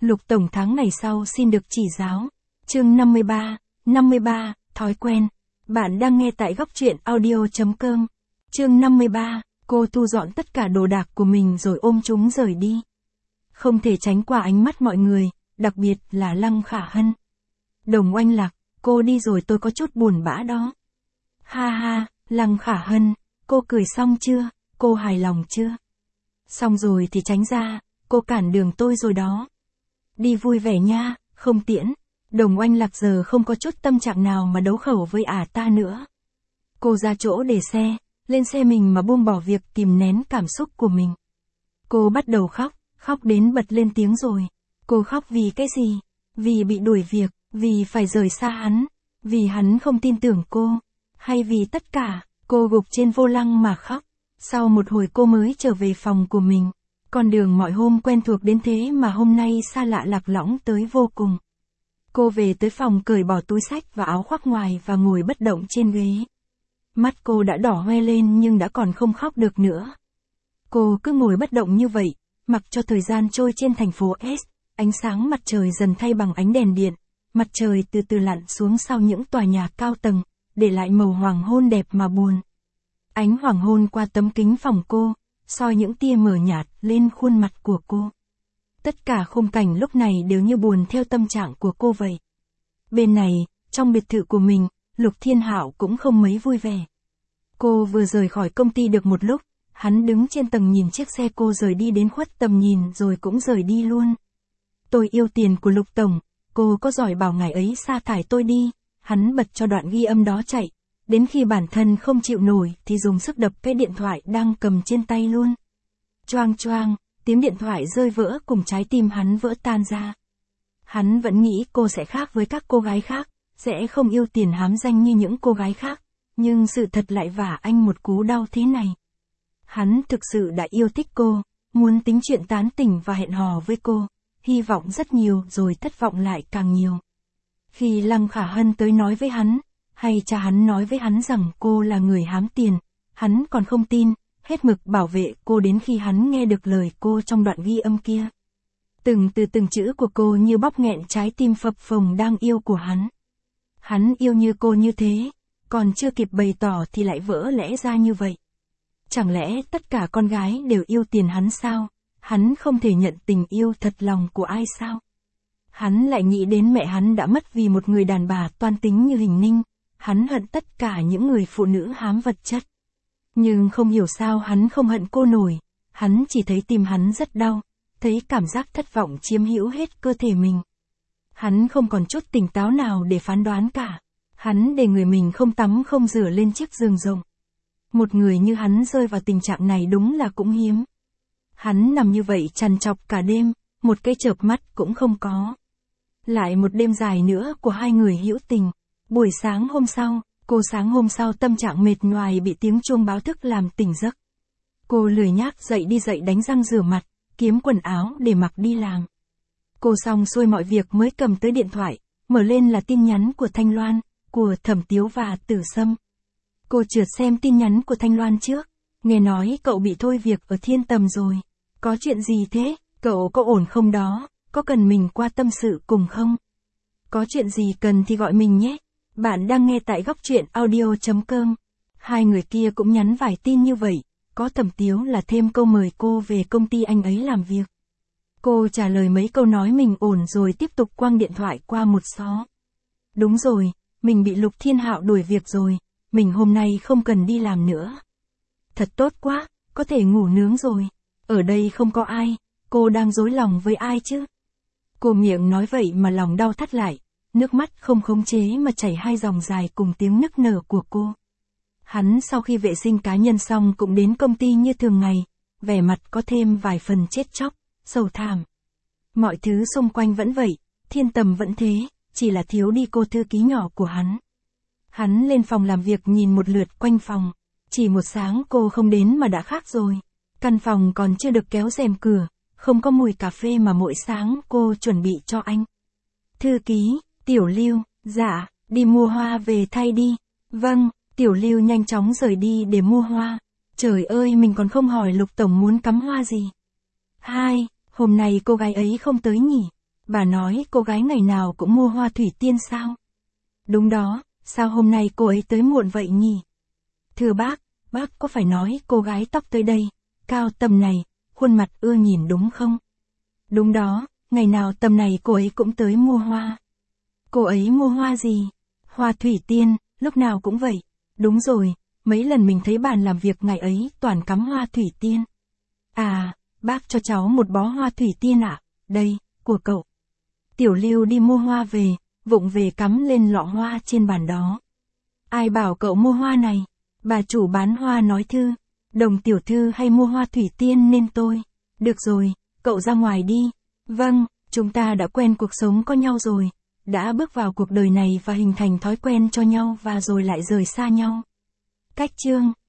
Lục Tổng tháng này sau xin được chỉ giáo. Chương 53, thói quen. Bạn đang nghe tại góc truyện audio.com. Chương 53, cô thu dọn tất cả đồ đạc của mình rồi ôm chúng rời đi. Không thể tránh qua ánh mắt mọi người, đặc biệt là Lăng Khả Hân. Đồng Oanh Lạc, cô đi rồi tôi có chút buồn bã đó. Ha ha, Lăng Khả Hân, cô cười xong chưa, cô hài lòng chưa? Xong rồi thì tránh ra, cô cản đường tôi rồi đó. Đi vui vẻ nha, không tiễn. Đồng Oanh Lạc giờ không có chút tâm trạng nào mà đấu khẩu với ta nữa. Cô ra chỗ để xe, lên xe mình mà buông bỏ việc kìm nén cảm xúc của mình. Cô bắt đầu khóc đến bật lên tiếng rồi. Cô khóc vì cái gì? Vì bị đuổi việc, vì phải rời xa hắn, vì hắn không tin tưởng cô, hay vì tất cả? Cô gục trên vô lăng mà khóc. Sau một hồi cô mới trở về phòng của mình. Con đường mọi hôm quen thuộc đến thế mà hôm nay xa lạ lạc lõng tới vô cùng. Cô về tới phòng cởi bỏ túi xách và áo khoác ngoài và ngồi bất động trên ghế. Mắt cô đã đỏ hoe lên nhưng đã còn không khóc được nữa. Cô cứ ngồi bất động như vậy, mặc cho thời gian trôi trên thành phố S. Ánh sáng mặt trời dần thay bằng ánh đèn điện. Mặt trời từ từ lặn xuống sau những tòa nhà cao tầng, để lại màu hoàng hôn đẹp mà buồn. Ánh hoàng hôn qua tấm kính phòng cô, soi những tia mờ nhạt lên khuôn mặt của cô. Tất cả khung cảnh lúc này đều như buồn theo tâm trạng của cô vậy. Bên này, trong biệt thự của mình, Lục Thiên Hạo cũng không mấy vui vẻ. Cô vừa rời khỏi công ty được một lúc, hắn đứng trên tầng nhìn chiếc xe cô rời đi đến khuất tầm nhìn rồi cũng rời đi luôn. Tôi yêu tiền của Lục Tổng, cô có giỏi bảo ngài ấy sa thải tôi đi. Hắn bật cho đoạn ghi âm đó chạy. Đến khi bản thân không chịu nổi thì dùng sức đập cái điện thoại đang cầm trên tay luôn. Choang choang, tiếng điện thoại rơi vỡ cùng trái tim hắn vỡ tan ra. Hắn vẫn nghĩ cô sẽ khác với các cô gái khác, sẽ không yêu tiền hám danh như những cô gái khác, nhưng sự thật lại vả anh một cú đau thế này. Hắn thực sự đã yêu thích cô, muốn tính chuyện tán tỉnh và hẹn hò với cô, hy vọng rất nhiều rồi thất vọng lại càng nhiều. Khi Lăng Khả Hân tới nói với hắn, hay cha hắn nói với hắn rằng cô là người hám tiền, hắn còn không tin, hết mực bảo vệ cô đến khi hắn nghe được lời cô trong đoạn ghi âm kia. Từng chữ của cô như bóp nghẹn trái tim phập phồng đang yêu của hắn. Hắn yêu như cô như thế, còn chưa kịp bày tỏ thì lại vỡ lẽ ra như vậy. Chẳng lẽ tất cả con gái đều yêu tiền hắn sao? Hắn không thể nhận tình yêu thật lòng của ai sao? Hắn lại nghĩ đến mẹ hắn đã mất vì một người đàn bà toan tính như Hình Ninh. Hắn hận tất cả những người phụ nữ hám vật chất. Nhưng không hiểu sao hắn không hận cô nổi. Hắn chỉ thấy tim hắn rất đau, thấy cảm giác thất vọng chiếm hữu hết cơ thể mình. Hắn không còn chút tỉnh táo nào để phán đoán cả. Hắn để người mình không tắm không rửa lên chiếc giường rộng. Một người như hắn rơi vào tình trạng này đúng là cũng hiếm. Hắn nằm như vậy trằn trọc cả đêm, một cái chợp mắt cũng không có. Lại một đêm dài nữa của hai người hữu tình. Buổi sáng hôm sau tâm trạng mệt nhoài bị tiếng chuông báo thức làm tỉnh giấc. Cô lười nhác dậy đánh răng rửa mặt, kiếm quần áo để mặc đi làm. Cô xong xuôi mọi việc mới cầm tới điện thoại, mở lên là tin nhắn của Thanh Loan, của Thẩm Tiếu và Tử Sâm. Cô trượt xem tin nhắn của Thanh Loan trước, nghe nói cậu bị thôi việc ở Thiên Tầm rồi. Có chuyện gì thế, cậu có ổn không đó, có cần mình qua tâm sự cùng không? Có chuyện gì cần thì gọi mình nhé. Bạn đang nghe tại góc truyện audio.com. Hai người kia cũng nhắn vài tin như vậy, có Thẩm Tiếu là thêm câu mời cô về công ty anh ấy làm việc. Cô trả lời mấy câu nói mình ổn rồi tiếp tục quăng điện thoại qua một xó. Đúng rồi, mình bị Lục Thiên Hạo đuổi việc rồi, mình hôm nay không cần đi làm nữa. Thật tốt quá, có thể ngủ nướng rồi. Ở đây không có ai, cô đang dối lòng với ai chứ? Cô miệng nói vậy mà lòng đau thắt lại. Nước mắt không khống chế mà chảy hai dòng dài cùng tiếng nức nở của cô. Hắn sau khi vệ sinh cá nhân xong cũng đến công ty như thường ngày, vẻ mặt có thêm vài phần chết chóc, sầu thảm. Mọi thứ xung quanh vẫn vậy, Thiên Tầm vẫn thế, chỉ là thiếu đi cô thư ký nhỏ của hắn. Hắn lên phòng làm việc nhìn một lượt quanh phòng, chỉ một sáng cô không đến mà đã khác rồi. Căn phòng còn chưa được kéo rèm cửa, không có mùi cà phê mà mỗi sáng cô chuẩn bị cho anh. Thư ký, Tiểu Lưu, dạ, đi mua hoa về thay đi. Vâng, Tiểu Lưu nhanh chóng rời đi để mua hoa. Trời ơi, mình còn không hỏi Lục Tổng muốn cắm hoa gì. Hôm nay cô gái ấy không tới nhỉ? Bà nói cô gái ngày nào cũng mua hoa thủy tiên sao? Đúng đó, sao hôm nay cô ấy tới muộn vậy nhỉ? Thưa bác có phải nói cô gái tóc tới đây, cao tầm này, khuôn mặt ưa nhìn đúng không? Đúng đó, ngày nào tầm này cô ấy cũng tới mua hoa. Cô ấy mua hoa gì? Hoa thủy tiên, lúc nào cũng vậy. Đúng rồi, mấy lần mình thấy bàn làm việc ngày ấy toàn cắm hoa thủy tiên. À, bác cho cháu một bó hoa thủy tiên ạ, đây, của cậu. Tiểu Lưu đi mua hoa về, vụng về cắm lên lọ hoa trên bàn đó. Ai bảo cậu mua hoa này? Bà chủ bán hoa nói Thư, Đồng tiểu thư hay mua hoa thủy tiên nên tôi. Được rồi, cậu ra ngoài đi. Vâng, chúng ta đã quen cuộc sống có nhau rồi. Đã bước vào cuộc đời này và hình thành thói quen cho nhau và rồi lại rời xa nhau. Cách chương